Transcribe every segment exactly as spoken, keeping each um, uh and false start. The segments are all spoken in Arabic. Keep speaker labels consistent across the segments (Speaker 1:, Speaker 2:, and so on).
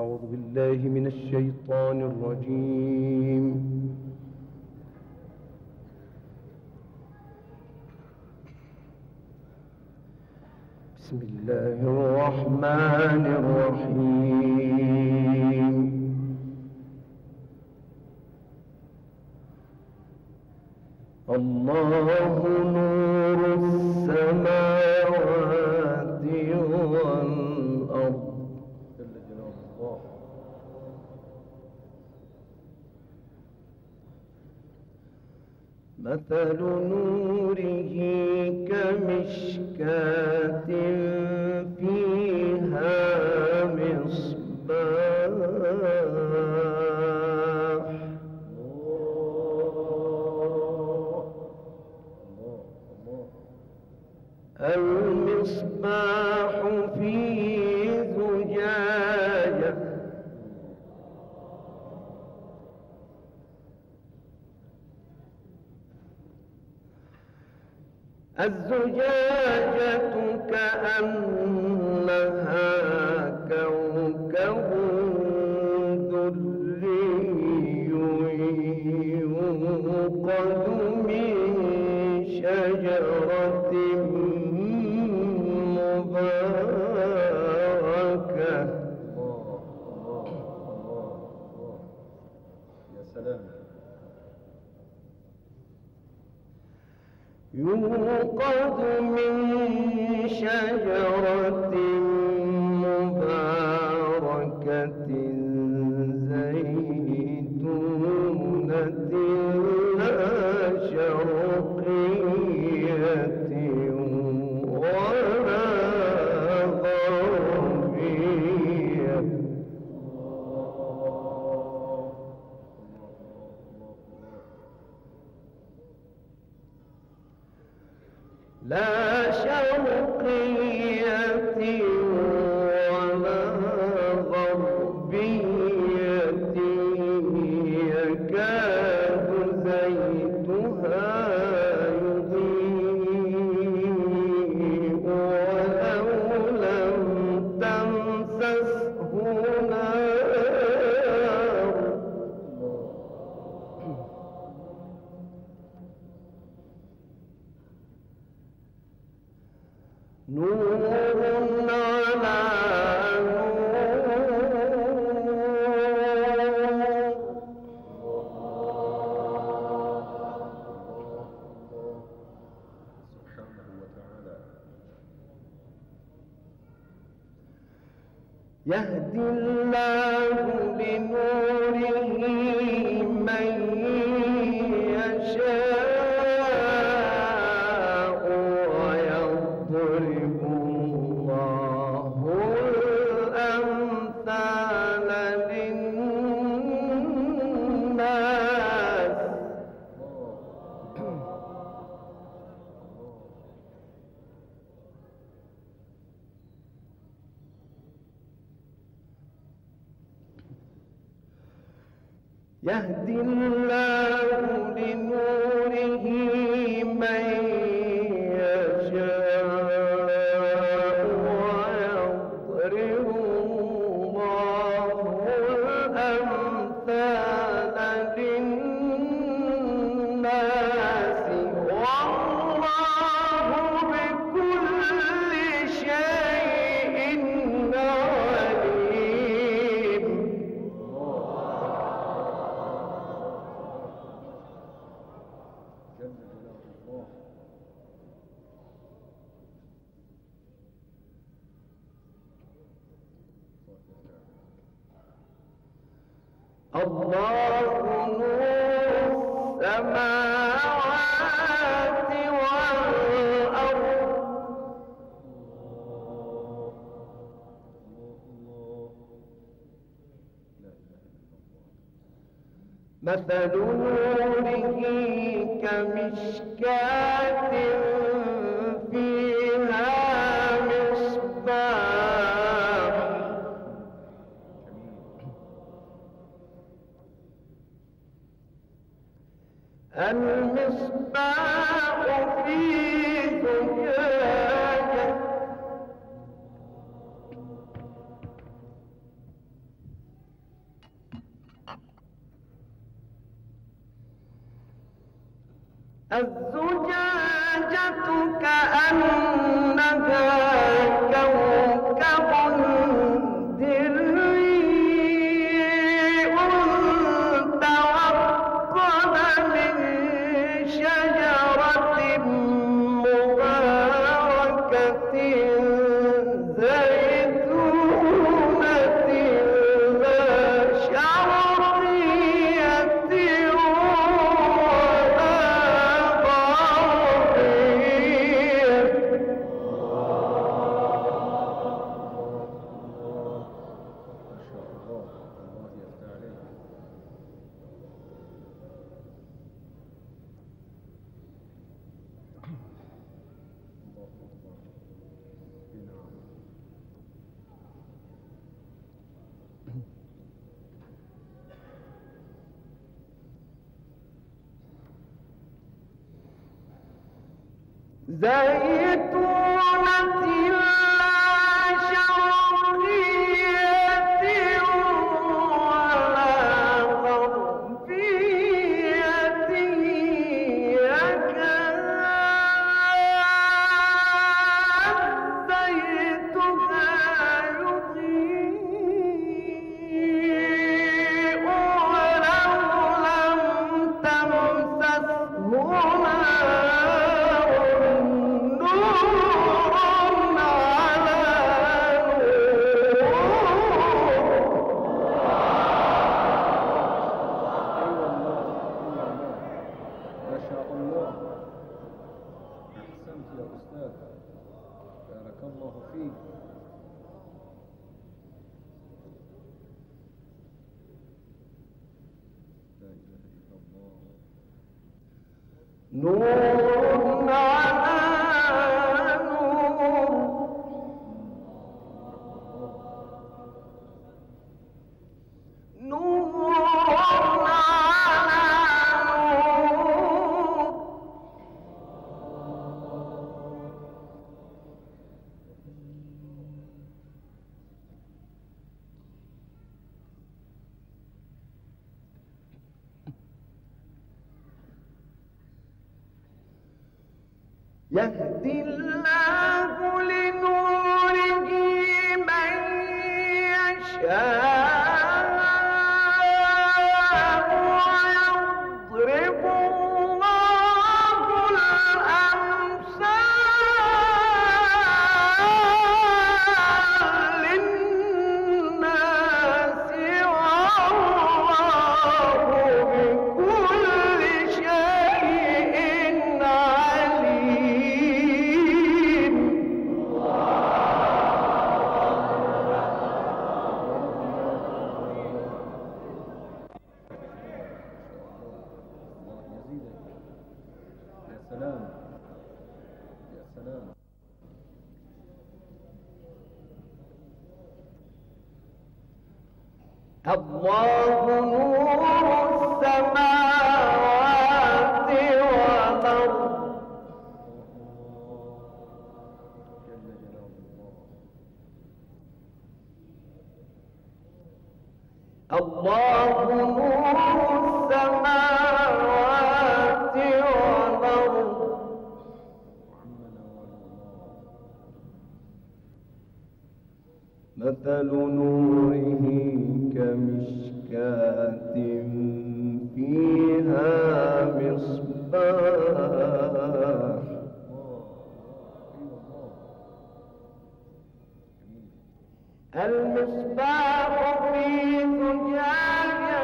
Speaker 1: أعوذ بالله من الشيطان الرجيم. بسم الله الرحمن الرحيم. الله نور السماوات والأرض مثل نوره كمشكاة فيها مصباح المصباح في زجاجة الزجاجة كأنها كوكب دري يوقد من شجرة مباركة.
Speaker 2: يا سلام.
Speaker 1: يوقد من شجرة مباركة زيتونة لا شرقية ولا غربية لا شرقية ولا غربية يكاد زيتها يضيء ولو لم تمسسه نار نور على يهدي الله لنوره من يشاء ويضرب الله الأمثال للناس يهدي الله لنوره من يشاء ويضرب الله الأمثال للناس والله بكل شيء عليم. الله نور السماوات والأرض مثل نوره كمشكاة فيها مصباح المصباح في زجاجة الزجاجة كأنها كوكب دري توقد من شجرة مباركة زيتونة لا شرقية ولا غربية. زيتونة لا شرقية ولا غربية يكاد زيتها يضيء ولو لم تمسسه نور على نور. نور على نور. يهدي الله لنوره من يشاء ويضرب الله الأمثال للناس والله بكل شيء عليم. الله نور السماوات والأرض. الله نور السماوات والأرض. مثل نوره كمشكاة فيها مصباح. المصباح في زجاجة.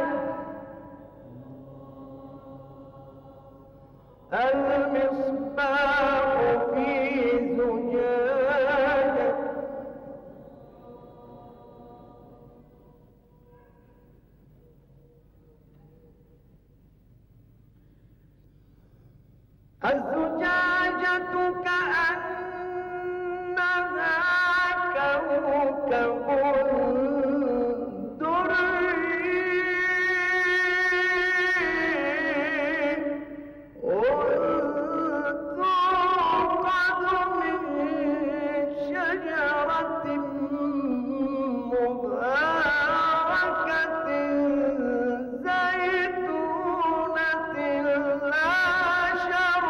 Speaker 1: المصباح في زجاجة. الزجاجة كأنها كوكب دري توقد من شجرة مباركة زيتونة لا شرقية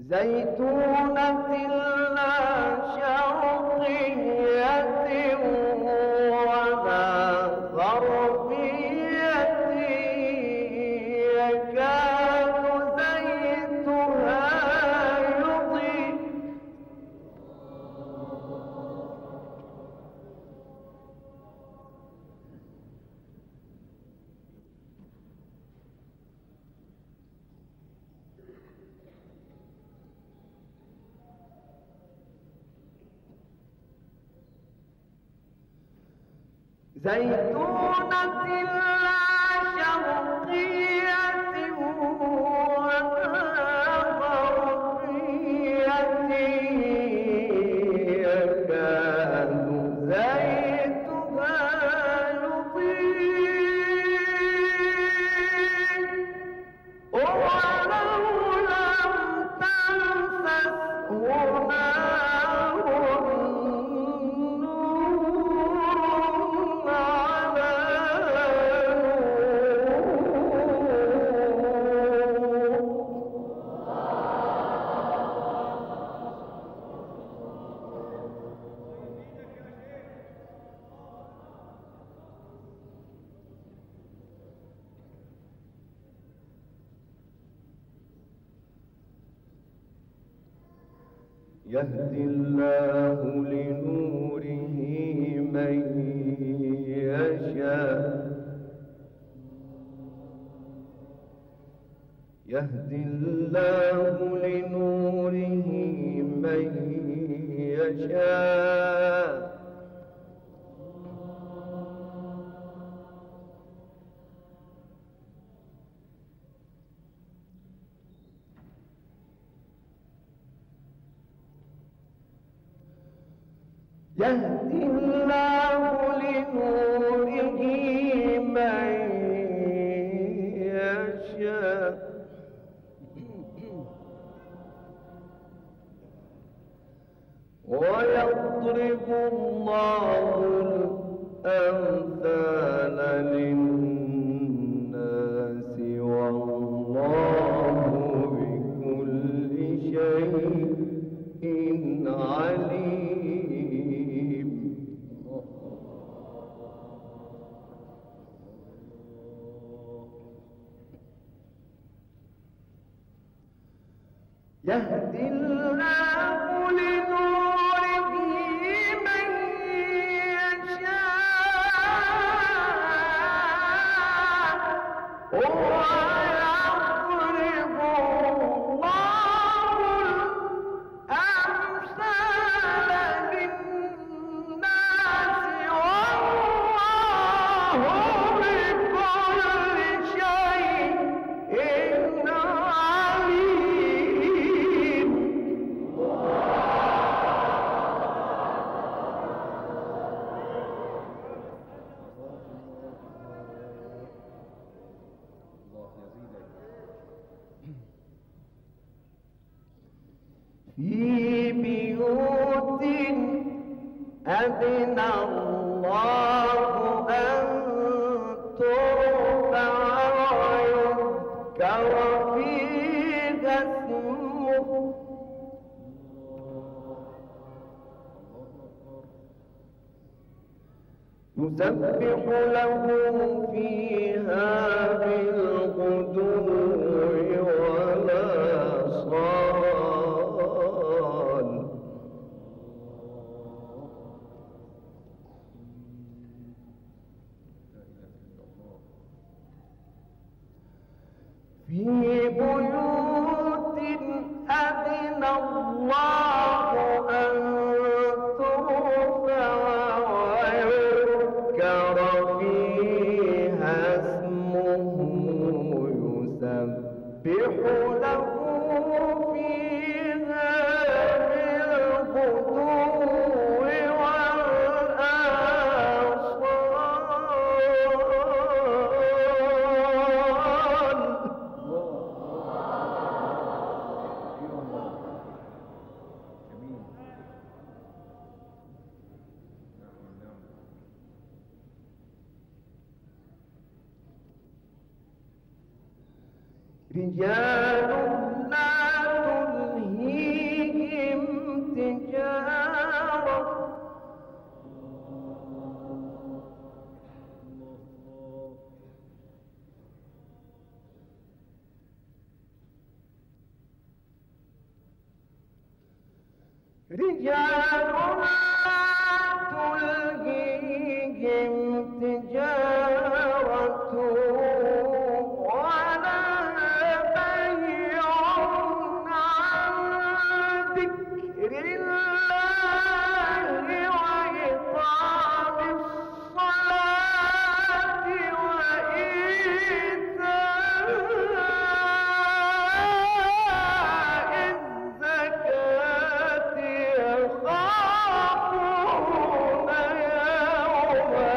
Speaker 1: زيتونة لا شرقية ولا غربية يكاد زيتها يضيء زيتونة لا شرقية ولا غربية يكاد زيتها يضيء ولو لم تمسسه نار يهدي الله لنوره من يشاء يهدي الله لنوره من يشاء يهدي الله لنوره من يشاء ويضرب الله الأمثال للناس والله بكل شيء عليم. يهدي الله لنوره من يشاء ويضرب الله الأمثال للناس والله بكل شيء عليم. في بيوت أذن الله أن ترفع ويذكر فيها اسمه يسبح له فيها بالغدو والآصال. في بيوت أذن الله أن ترفع ويذكر فيها اسمه يسبح له فيها بالغدو رجال لا تلهيهم رجال لا تلهيهم تجارة ولا بيع عن ذكر الله وإقام الصلاة وإيتاء الزكاة يخافون يوما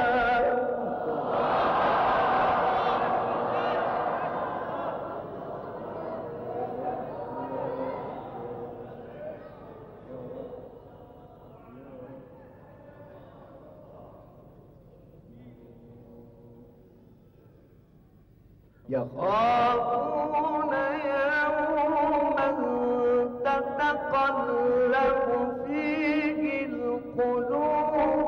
Speaker 1: يخافون يوما تتقلب فيه القلوب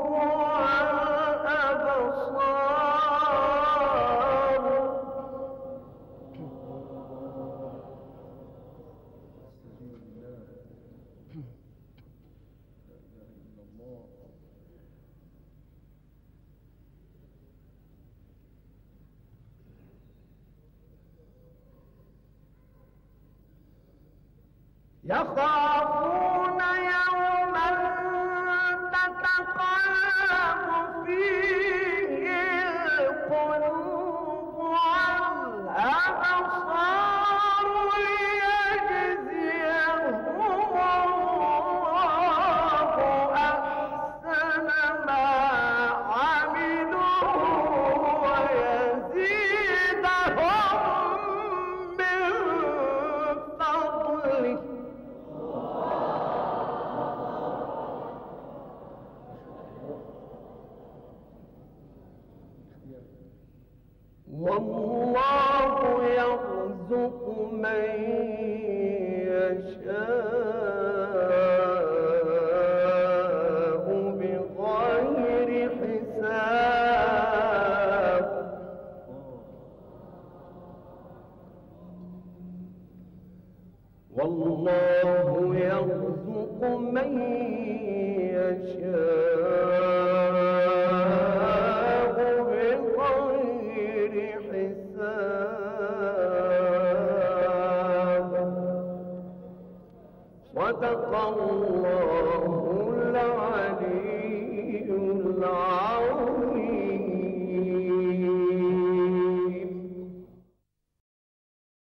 Speaker 1: والأبصار يخافون يوما تتقلب فيه القلوب والأبصار ليجزيهم الله أحسن ما عملوا ويزيدهم من فضله والله يرزق من يشاء بغير حساب والله يرزق من يشاء بغير حساب صدق الله العلي العظيم.